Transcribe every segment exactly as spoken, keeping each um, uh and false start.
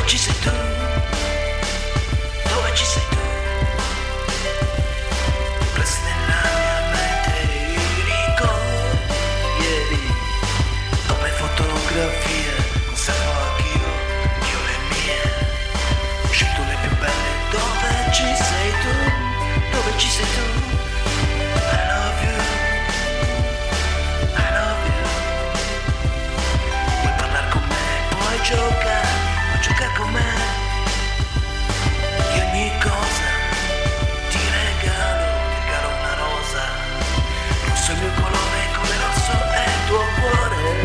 Dove ci sei tu? Dove ci sei tu? Resti nella mia mente i ricordi ieri, dopo fotografie conservo anch'io, io le mie, ho scelto le più belle. Dove ci sei tu? Dove ci sei tu? I love you, I love you. Vuoi parlare con me? Puoi giocare, puoi giocare con me. Io ogni cosa ti regalo, ti regalo una rosa. Rosso è il mio colore, come rosso è il tuo cuore.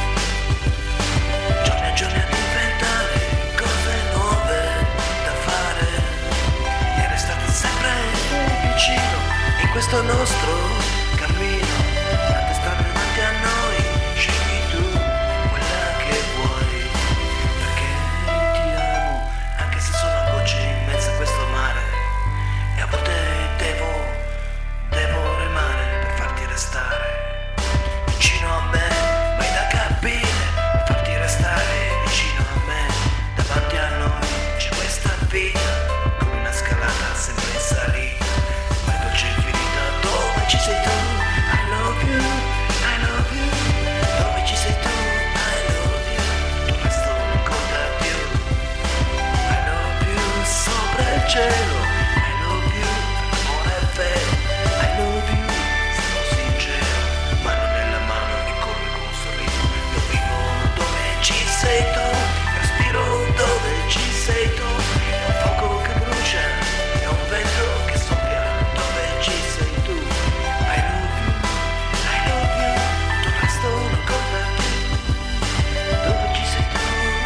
Giorni e giorni ad inventare cose nuove da fare. E restate sempre vicino in questo nostro cammino. Tante strade davanti a noi, scegli tu quella che vuoi. Perché ti amo, anche se sono gocce in mezzo a questo mare. E a volte devo, devo remare per farti restare vicino a me. Ma è da capire, per farti restare vicino a me. Davanti a noi c'è questa vita, come una scalata sempre in salita, ma è dolce infinita. Dove ci sei tu? I love you, I love you. Dove ci sei tu? I love you. Il resto non conta più. I love you sopra il cielo. I love you, l'amore è vero. I love you, sono sincero. Mano nella mano e corri con un sorriso. Io vivo dove ci sei tu. Respiro dove ci sei tu. È un fuoco che brucia, è un vento che soffia dove ci sei tu. I love you, I love you. Tutto il resto non conta più. Dove ci sei tu?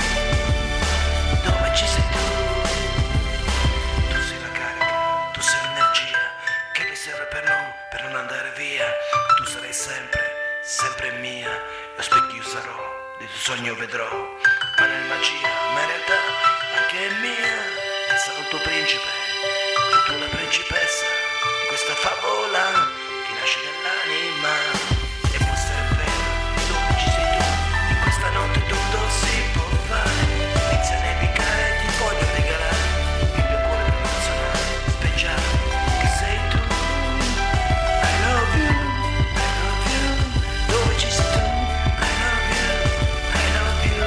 Dove ci sei tu? Tu sei la carica, tu sei l'energia che mi serve per non, per non andare via. Tu sarai sempre, sempre mia. Lo specchio io sarò, di tuo sogno vedrò. Ma nel magia, ma in realtà anche è mia. E sarò il tuo principe, e tu la principessa di questa favola che nasce nell'anima. E può essere vero, dove ci sei tu? In questa notte tutto si può fare. Inizia a nevicare, ti voglio regalare il mio cuore promozionale, speciale, che sei tu. I love you, I love you. Dove ci sei tu? I love you, I love you.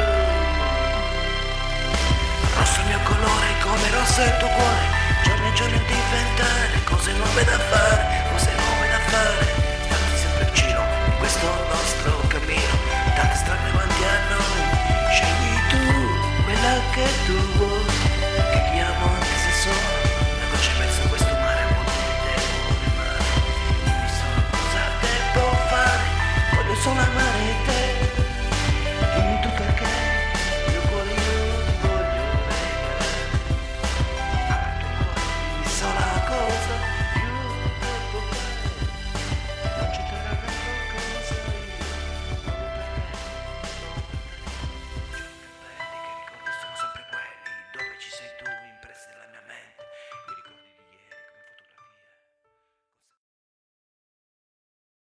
Rosso il mio colore, come rosso è il tuo cuore. Giorni e giorni di inventare cose nuove da fare, cose nuove da fare. Stati sempre vicino in questo nostro cammino. Tante strade davanti a noi. Scegli tu quella che